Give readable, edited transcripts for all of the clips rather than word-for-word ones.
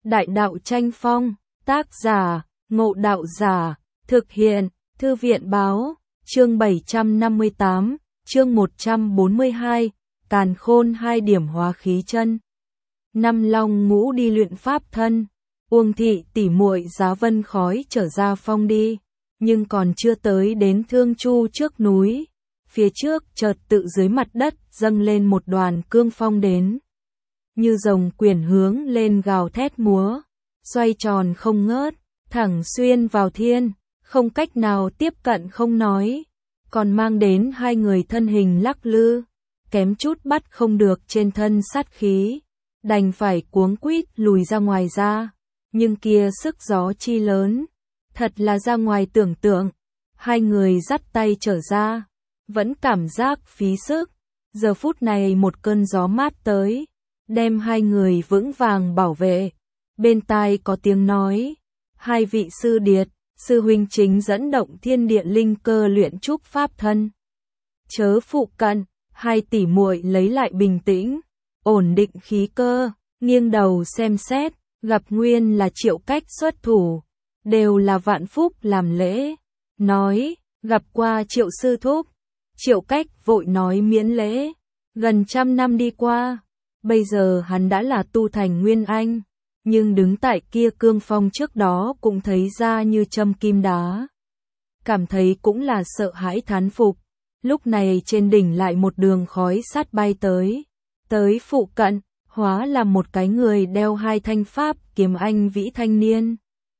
Đại đạo tranh phong, tác giả, Ngộ Đạo Giả, thực hiện, Thư viện báo, chương 758, chương 142, Càn Khôn 2 điểm hóa khí chân. Năm Long Ngũ đi luyện pháp thân, Uông thị tỉ muội giá vân khói trở ra phong đi, nhưng còn chưa tới đến Thương Chu trước núi, phía trước chợt tự dưới mặt đất dâng lên một đoàn cương phong đến. Như rồng quyển hướng lên gào thét múa, xoay tròn không ngớt, thẳng xuyên vào thiên, không cách nào tiếp cận không nói, còn mang đến hai người thân hình lắc lư, kém chút bắt không được trên thân sát khí, đành phải cuống quýt lùi ra ngoài ra, nhưng kia sức gió chi lớn, thật là ra ngoài tưởng tượng, hai người dắt tay trở ra, vẫn cảm giác phí sức, giờ phút này một cơn gió mát tới, đem hai người vững vàng bảo vệ. Bên tai có tiếng nói, hai vị sư điệt, sư huynh chính dẫn động thiên địa linh cơ luyện trúc pháp thân. Chớ phụ cận, hai tỷ muội lấy lại bình tĩnh, ổn định khí cơ, nghiêng đầu xem xét, gặp nguyên là Triệu Cách xuất thủ, đều là Vạn Phúc làm lễ, nói, gặp qua Triệu sư thúc. Triệu Cách vội nói miễn lễ, gần 100 năm đi qua, bây giờ hắn đã là tu thành nguyên anh, nhưng đứng tại kia cương phong trước đó cũng thấy ra như châm kim đá. Cảm thấy cũng là sợ hãi thán phục, lúc này trên đỉnh lại một đường khói sát bay tới phụ cận, hóa là một cái người đeo hai thanh pháp kiếm anh vĩ thanh niên.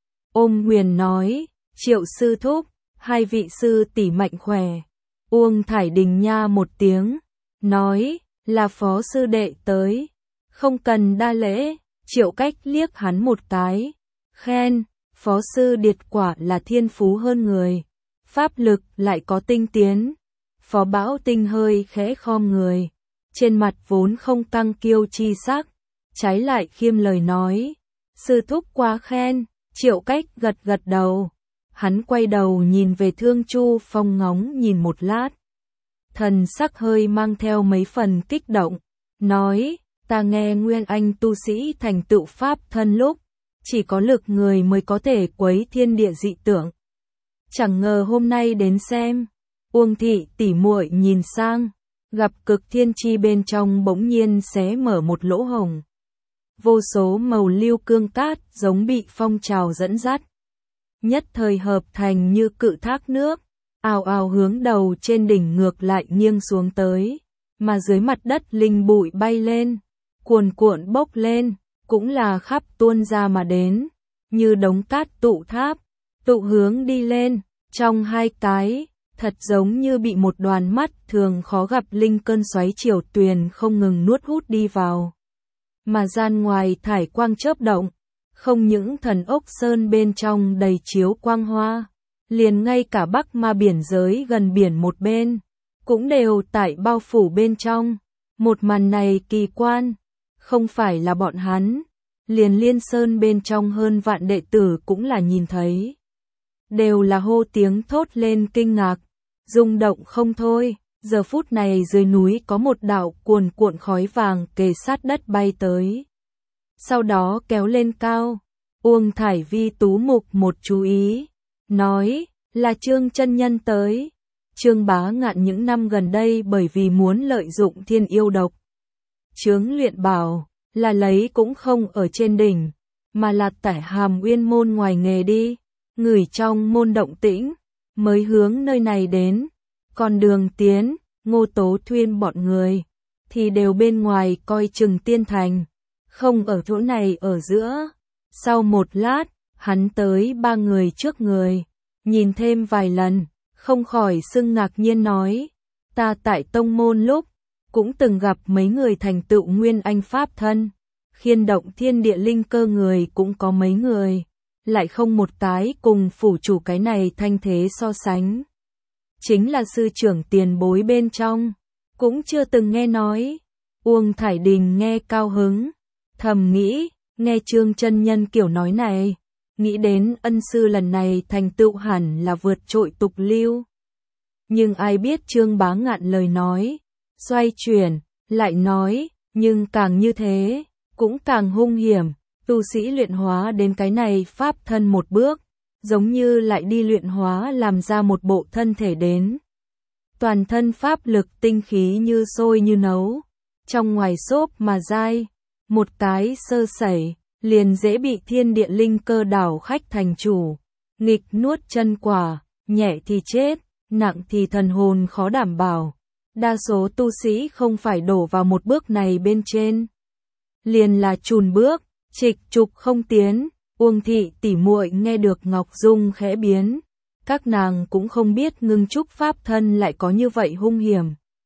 Ôm huyền nói, Triệu sư thúc, hai vị sư tỷ mạnh khỏe. Uông Thải Đình nha một tiếng, nói, là phó sư đệ tới, không cần đa lễ. Triệu Cách liếc hắn một cái, khen, phó sư điệt quả là thiên phú hơn người, pháp lực lại có tinh tiến. Phó Bảo Tinh hơi khẽ khom người, trên mặt vốn không căng kiêu chi sắc, trái lại khiêm lời nói, sư thúc quá khen. Triệu Cách gật gật đầu, hắn quay đầu nhìn về Thương Chu Phong ngóng nhìn một lát, thần sắc hơi mang theo mấy phần kích động, nói, ta nghe nguyên anh tu sĩ thành tựu pháp thân lúc, chỉ có lực người mới có thể quấy thiên địa dị tượng. Chẳng ngờ hôm nay đến xem, Uông thị tỉ muội nhìn sang, gặp cực thiên chi bên trong bỗng nhiên xé mở một lỗ hổng. Vô số màu lưu cương cát giống bị phong trào dẫn dắt, nhất thời hợp thành như cự thác nước, ào ào hướng đầu trên đỉnh ngược lại nghiêng xuống tới, mà dưới mặt đất linh bụi bay lên, cuồn cuộn bốc lên, cũng là khắp tuôn ra mà đến, như đống cát tụ tháp, tụ hướng đi lên, trong hai cái, thật giống như bị một đoàn mắt thường khó gặp linh cơn xoáy triều tuyền không ngừng nuốt hút đi vào. Mà gian ngoài thải quang chớp động, không những thần ốc sơn bên trong đầy chiếu quang hoa, liền ngay cả Bắc Ma biển giới gần biển một bên, cũng đều tại bao phủ bên trong. Một màn này kỳ quan, không phải là bọn hắn, liền Liên Sơn bên trong hơn vạn đệ tử cũng là nhìn thấy. Đều là hô tiếng thốt lên kinh ngạc, rung động không thôi. Giờ phút này dưới núi có một đạo cuồn cuộn khói vàng kề sát đất bay tới. Sau đó kéo lên cao, Uông Thải Vi tú mục một chú ý, nói, là Trương chân nhân tới. Trương Bá Ngạn những năm gần đây bởi vì muốn lợi dụng thiên yêu độc chướng luyện bảo, là lấy cũng không ở trên đỉnh, mà là tải Hàm Uyên môn ngoài nghề đi, ngửi trong môn động tĩnh, mới hướng nơi này đến. Còn Đường Tiến, Ngô Tố Thuyên bọn người, thì đều bên ngoài coi chừng tiên thành, không ở chỗ này ở giữa. Sau một lát, hắn tới ba người trước người, nhìn thêm vài lần, không khỏi sưng ngạc nhiên nói, ta tại tông môn lúc, cũng từng gặp mấy người thành tựu nguyên anh pháp thân, khiên động thiên địa linh cơ người cũng có mấy người, lại không một cái cùng phủ chủ cái này thanh thế so sánh. Chính là sư trưởng tiền bối bên trong, cũng chưa từng nghe nói. Uông Thải Đình nghe cao hứng, thầm nghĩ, nghe Trương chân nhân kiểu nói này, nghĩ đến ân sư lần này thành tựu hẳn là vượt trội tục lưu. Nhưng ai biết Trương Bá Ngạn lời nói, xoay chuyển, lại nói, nhưng càng như thế, cũng càng hung hiểm, Tu sĩ luyện hóa đến cái này pháp thân một bước, giống như lại đi luyện hóa làm ra một bộ thân thể đến. Toàn thân pháp lực tinh khí như sôi như nấu, trong ngoài xốp mà dai, một cái sơ sẩy, liền dễ bị thiên địa linh cơ đảo khách thành chủ, nghịch nuốt chân quả, nhẹ thì chết, nặng thì thần hồn khó đảm bảo. Đa số tu sĩ không phải đổ vào một bước này bên trên, liền là chùn bước, trịch trục không tiến. Uông thị tỉ muội nghe được Ngọc Dung khẽ biến, các nàng cũng không biết ngưng trúc pháp thân lại có như vậy hung hiểm.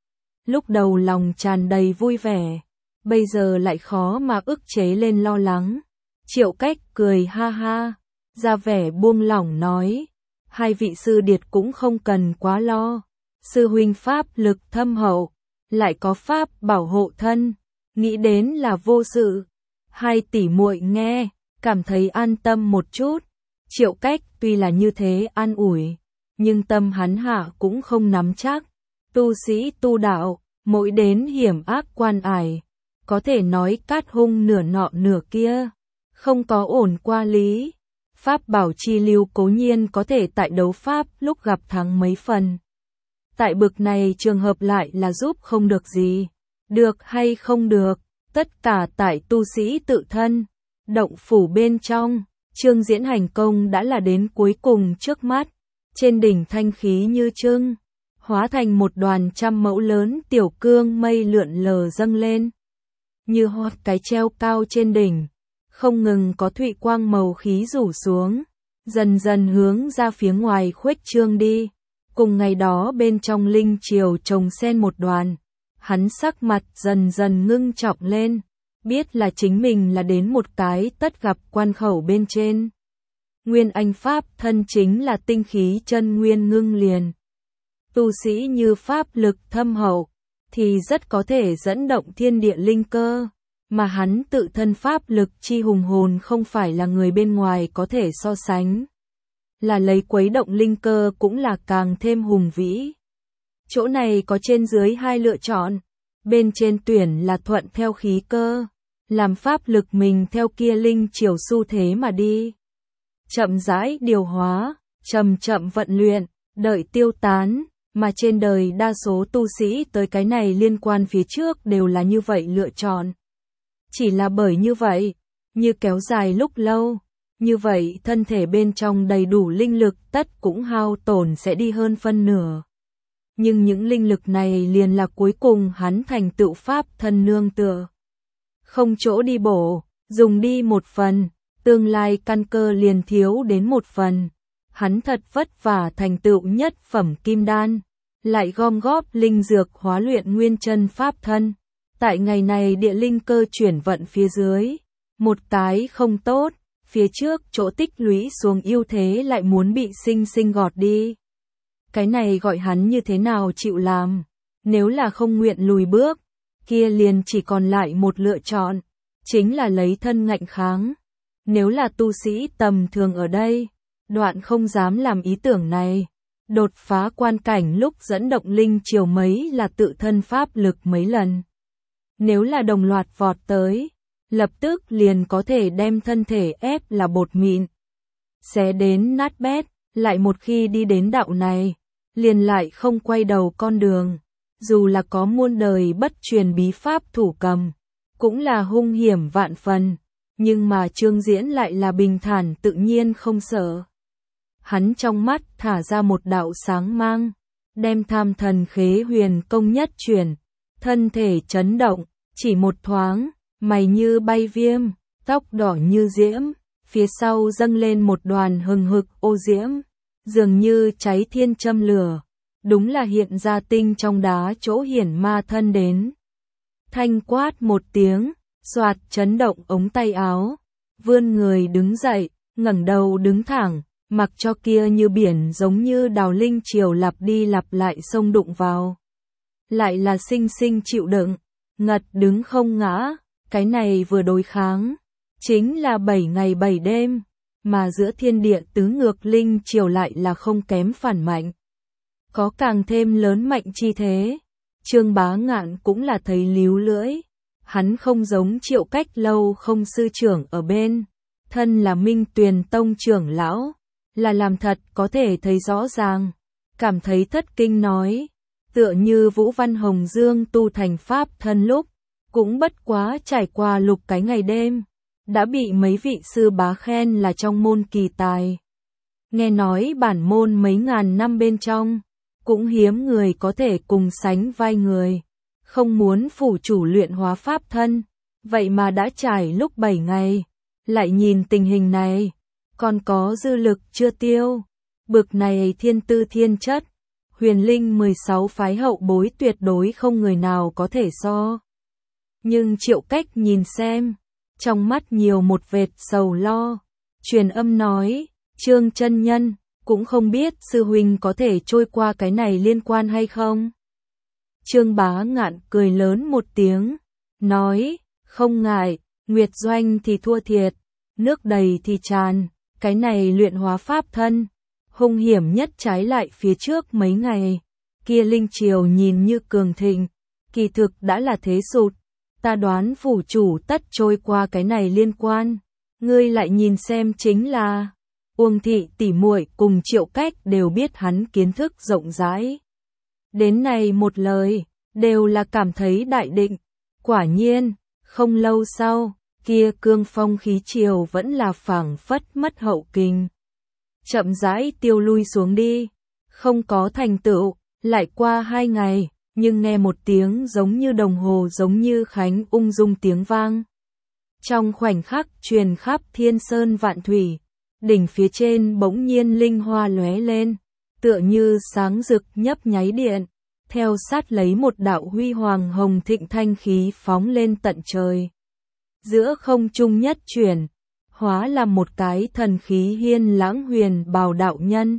Lúc đầu lòng tràn đầy vui vẻ, bây giờ lại khó mà ức chế lên lo lắng. Triệu Cách cười ha ha, ra vẻ buông lỏng nói, hai vị sư điệt cũng không cần quá lo, sư huynh pháp lực thâm hậu, lại có pháp bảo hộ thân, nghĩ đến là vô sự. Hai tỷ muội nghe, cảm thấy an tâm một chút. Triệu Cách tuy là như thế an ủi, nhưng tâm hắn hạ cũng không nắm chắc. Tu sĩ tu đạo, mỗi đến hiểm ác quan ải, có thể nói cát hung nửa nọ nửa kia, không có ổn qua lý. Pháp bảo chi lưu cố nhiên có thể tại đấu pháp lúc gặp thắng mấy phần. Tại bực này trường hợp lại là giúp không được gì. Được hay không được, tất cả tại tu sĩ tự thân. Động phủ bên trong, Trương Diễn hành công đã là đến cuối cùng trước mắt. Trên đỉnh thanh khí như trưng, hóa thành một đoàn trăm mẫu lớn tiểu cương mây lượn lờ dâng lên. Như hoa cái treo cao trên đỉnh, không ngừng có thụy quang màu khí rủ xuống, dần dần hướng ra phía ngoài khuếch trương đi. Cùng ngày đó bên trong linh triều trồng sen một đoàn, hắn sắc mặt dần dần ngưng trọng lên, biết là chính mình là đến một cái tất gặp quan khẩu bên trên. Nguyên Anh Pháp thân chính là tinh khí chân nguyên ngưng liền. Tu sĩ như pháp lực thâm hậu, thì rất có thể dẫn động thiên địa linh cơ, mà hắn tự thân pháp lực chi hùng hồn không phải là người bên ngoài có thể so sánh. Là lấy quấy động linh cơ cũng là càng thêm hùng vĩ. Chỗ này có trên dưới hai lựa chọn, bên trên tuyển là thuận theo khí cơ, làm pháp lực mình theo kia linh chiều xu thế mà đi. Chậm rãi điều hóa, chậm chậm vận luyện, đợi tiêu tán, mà trên đời đa số tu sĩ tới cái này liên quan phía trước đều là như vậy lựa chọn. Chỉ là bởi như vậy, như kéo dài lúc lâu, như vậy thân thể bên trong đầy đủ linh lực tất cũng hao tổn sẽ đi hơn phân nửa. Nhưng những linh lực này liền là cuối cùng hắn thành tựu pháp thân nương tựa. Không chỗ đi bổ, dùng đi một phần, tương lai căn cơ liền thiếu đến một phần. Hắn thật vất vả thành tựu nhất phẩm kim đan, lại gom góp linh dược hóa luyện nguyên chân pháp thân. Tại ngày này địa linh cơ chuyển vận phía dưới, một cái không tốt, phía trước chỗ tích lũy xuống ưu thế lại muốn bị sinh sinh gọt đi. Cái này gọi hắn như thế nào chịu làm, nếu là không nguyện lùi bước, kia liền chỉ còn lại một lựa chọn, chính là lấy thân ngạnh kháng. Nếu là tu sĩ tầm thường ở đây, đoạn không dám làm ý tưởng này. Đột phá quan cảnh lúc dẫn động linh chiều mấy là tự thân pháp lực mấy lần. Nếu là đồng loạt vọt tới, lập tức liền có thể đem thân thể ép là bột mịn, xé đến nát bét. Lại một khi đi đến đạo này, liền lại không quay đầu con đường. Dù là có muôn đời bất truyền bí pháp thủ cầm, cũng là hung hiểm vạn phần. Nhưng mà Trương Diễn lại là bình thản tự nhiên không sợ. Hắn trong mắt thả ra một đạo sáng mang, đem tham thần khế huyền công nhất chuyển, thân thể chấn động, chỉ một thoáng, mày như bay viêm, tóc đỏ như diễm, phía sau dâng lên một đoàn hừng hực ô diễm, dường như cháy thiên châm lửa, đúng là hiện ra tinh trong đá chỗ hiển ma thân đến. Thanh quát một tiếng, xoạt chấn động ống tay áo, vươn người đứng dậy, ngẩng đầu đứng thẳng, mặc cho kia như biển giống như đào linh triều lặp đi lặp lại xông đụng vào. Lại là sinh sinh chịu đựng, ngật đứng không ngã, cái này vừa đối kháng, chính là 7 ngày 7 đêm, mà giữa thiên địa tứ ngược linh triều lại là không kém phản mạnh. Có càng thêm lớn mạnh chi thế, Trương Bá Ngạn cũng là thấy líu lưỡi. Hắn không giống Triệu Cách lâu không sư trưởng ở bên, thân là Minh Tuyền Tông trưởng lão, là làm thật có thể thấy rõ ràng, cảm thấy thất kinh nói, tựa như Vũ Văn Hồng Dương tu thành pháp thân lúc, cũng bất quá trải qua lục cái ngày đêm, đã bị mấy vị sư bá khen là trong môn kỳ tài. Nghe nói bản môn mấy ngàn năm bên trong, cũng hiếm người có thể cùng sánh vai người, không muốn phủ chủ luyện hóa pháp thân, vậy mà đã trải lúc 7 ngày, lại nhìn tình hình này, còn có dư lực chưa tiêu, bực này thiên tư thiên chất, huyền linh 16 phái hậu bối tuyệt đối không người nào có thể so. Nhưng Triệu Cách nhìn xem, trong mắt nhiều một vệt sầu lo, truyền âm nói, Trương chân nhân, cũng không biết sư huynh có thể trôi qua cái này liên quan hay không. Trương Bá Ngạn cười lớn một tiếng, nói, không ngại, Nguyệt Doanh thì thua thiệt, nước đầy thì tràn, cái này luyện hóa pháp thân, hung hiểm nhất trái lại phía trước mấy ngày, kia linh triều nhìn như cường thịnh, kỳ thực đã là thế sụt, ta đoán phủ chủ tất trôi qua cái này liên quan, ngươi lại nhìn xem chính là, Uông thị tỷ muội cùng Triệu Cách đều biết hắn kiến thức rộng rãi. Đến này một lời, đều là cảm thấy đại định, quả nhiên, không lâu sau, kia cương phong khí triều vẫn là phảng phất mất hậu kình. Chậm rãi tiêu lui xuống đi, không có thành tựu, lại qua 2 ngày, nhưng nghe một tiếng giống như đồng hồ giống như khánh ung dung tiếng vang. Trong khoảnh khắc truyền khắp thiên sơn vạn thủy, đỉnh phía trên bỗng nhiên linh hoa lóe lên, tựa như sáng rực nhấp nháy điện, theo sát lấy một đạo huy hoàng hồng thịnh thanh khí phóng lên tận trời. Giữa không trung nhất chuyển, hóa là một cái thần khí hiên lãng huyền bào đạo nhân.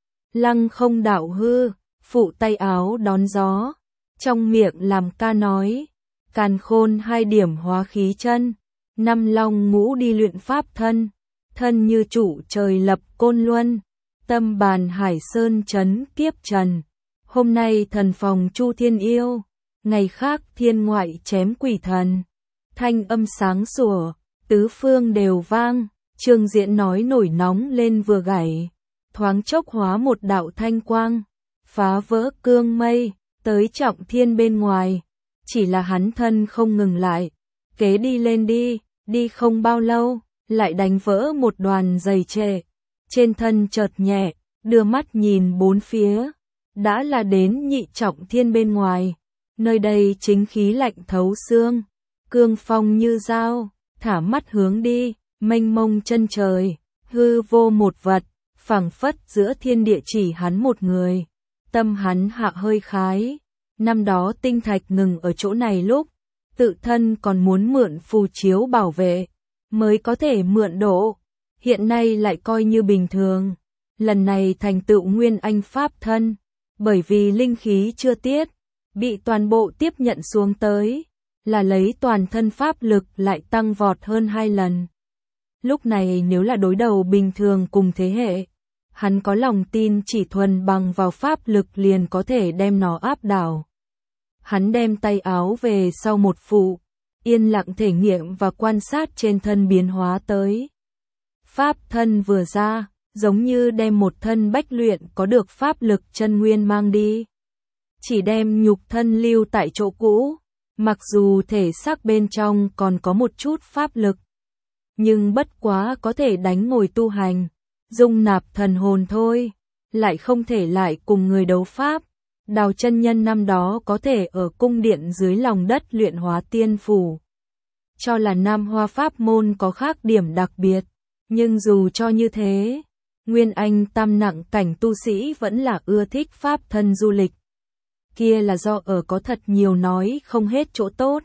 Lăng không đạo hư, phụ tay áo đón gió, trong miệng làm ca nói, càn khôn 2 điểm hóa khí chân, 5 long ngũ đi luyện pháp thân, thân như trụ trời lập côn luân, tâm bàn hải sơn chấn kiếp trần. Hôm nay thần phòng chu thiên yêu, ngày khác thiên ngoại chém quỷ thần. Thanh âm sáng sủa, tứ phương đều vang, Trương Diễn nói nổi nóng lên vừa gảy, thoáng chốc hóa một đạo thanh quang, phá vỡ cương mây, tới trọng thiên bên ngoài, chỉ là hắn thân không ngừng lại, kế đi lên đi không bao lâu, lại đánh vỡ một đoàn dày trệ, trên thân chợt nhẹ, đưa mắt nhìn bốn phía, đã là đến nhị trọng thiên bên ngoài, nơi đây chính khí lạnh thấu xương, cương phong như dao, thả mắt hướng đi, mênh mông chân trời, hư vô một vật, phảng phất giữa thiên địa chỉ hắn một người, tâm hắn hạ hơi khái, năm đó tinh thạch ngừng ở chỗ này lúc, tự thân còn muốn mượn phù chiếu bảo vệ, mới có thể mượn độ, hiện nay lại coi như bình thường, lần này thành tựu nguyên anh pháp thân, bởi vì linh khí chưa tiết, bị toàn bộ tiếp nhận xuống tới, là lấy toàn thân pháp lực lại tăng vọt hơn 2 lần. Lúc này nếu là đối đầu bình thường cùng thế hệ, hắn có lòng tin chỉ thuần bằng vào pháp lực liền có thể đem nó áp đảo. Hắn đem tay áo về sau một phụ, yên lặng thể nghiệm và quan sát trên thân biến hóa tới. Pháp thân vừa ra, giống như đem một thân bách luyện có được pháp lực chân nguyên mang đi. Chỉ đem nhục thân lưu tại chỗ cũ, mặc dù thể xác bên trong còn có một chút pháp lực, nhưng bất quá có thể đánh ngồi tu hành, dung nạp thần hồn thôi, lại không thể lại cùng người đấu pháp. Đào chân nhân năm đó có thể ở cung điện dưới lòng đất luyện hóa tiên phủ. Cho là Nam Hoa pháp môn có khác điểm đặc biệt, nhưng dù cho như thế, Nguyên Anh tam nặng cảnh tu sĩ vẫn là ưa thích pháp thân du lịch. Kia là do ở có thật nhiều nói không hết chỗ tốt.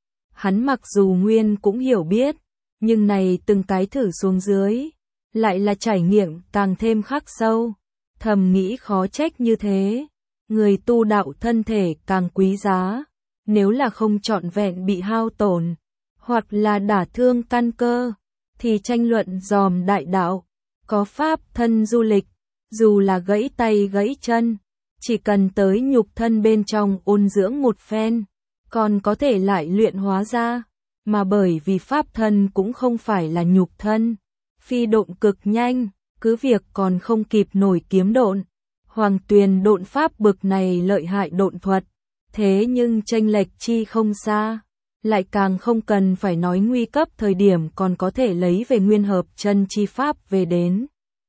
Hắn mặc dù Nguyên cũng hiểu biết, nhưng này từng cái thử xuống dưới, lại là trải nghiệm càng thêm khắc sâu, thầm nghĩ khó trách như thế. Người tu đạo thân thể càng quý giá, nếu là không trọn vẹn bị hao tổn, hoặc là đả thương căn cơ, thì tranh luận dòm đại đạo, có pháp thân du lịch, dù là gãy tay gãy chân, chỉ cần tới nhục thân bên trong ôn dưỡng một phen, còn có thể lại luyện hóa ra, mà bởi vì pháp thân cũng không phải là nhục thân, phi độn cực nhanh, cứ việc còn không kịp nổi kiếm độn, Hoàng Tuyền độn pháp bực này lợi hại độn thuật, thế nhưng chênh lệch chi không xa, lại càng không cần phải nói nguy cấp thời điểm còn có thể lấy về nguyên hợp chân chi pháp về đến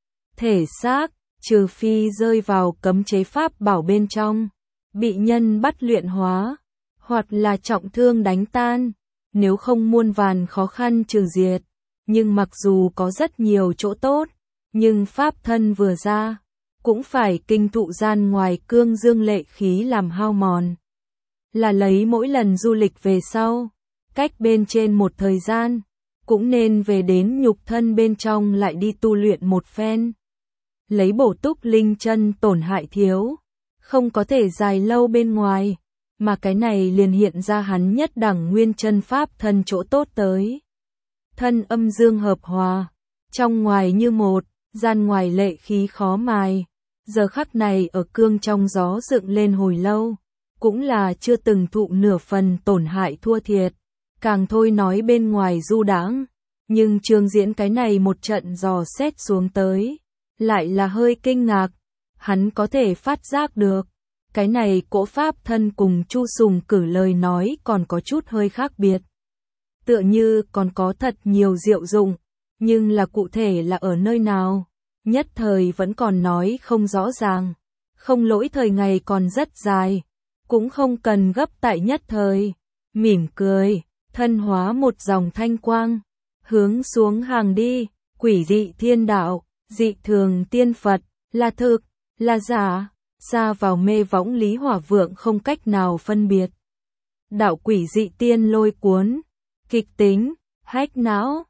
thể xác, trừ phi rơi vào cấm chế pháp bảo bên trong, bị nhân bắt luyện hóa, hoặc là trọng thương đánh tan, nếu không muôn vàn khó khăn trừ diệt. Nhưng mặc dù có rất nhiều chỗ tốt, nhưng pháp thân vừa ra, cũng phải kinh thụ gian ngoài cương dương lệ khí làm hao mòn. Là lấy mỗi lần du lịch về sau, cách bên trên một thời gian, cũng nên về đến nhục thân bên trong lại đi tu luyện một phen. Lấy bổ túc linh chân tổn hại thiếu, không có thể dài lâu bên ngoài, mà cái này liền hiện ra hắn nhất đẳng nguyên chân pháp thân chỗ tốt tới. Thân âm dương hợp hòa, trong ngoài như một, gian ngoài lệ khí khó mài, giờ khắc này ở cương trong gió dựng lên hồi lâu, cũng là chưa từng thụ nửa phần tổn hại thua thiệt, càng thôi nói bên ngoài du đãng, nhưng Trương Diễn cái này một trận dò xét xuống tới, lại là hơi kinh ngạc, hắn có thể phát giác được, cái này cỗ pháp thân cùng Chu Sùng cử lời nói còn có chút hơi khác biệt. Tựa như còn có thật nhiều diệu dụng, nhưng là cụ thể là ở nơi nào, nhất thời vẫn còn nói không rõ ràng, không lỗi thời ngày còn rất dài, cũng không cần gấp tại nhất thời, mỉm cười, thân hóa một dòng thanh quang, hướng xuống hàng đi, quỷ dị thiên đạo, dị thường tiên Phật, là thực, là giả, xa vào mê võng Lý Hỏa Vượng không cách nào phân biệt. Đạo quỷ dị tiên lôi cuốn, kịch tính, hách não,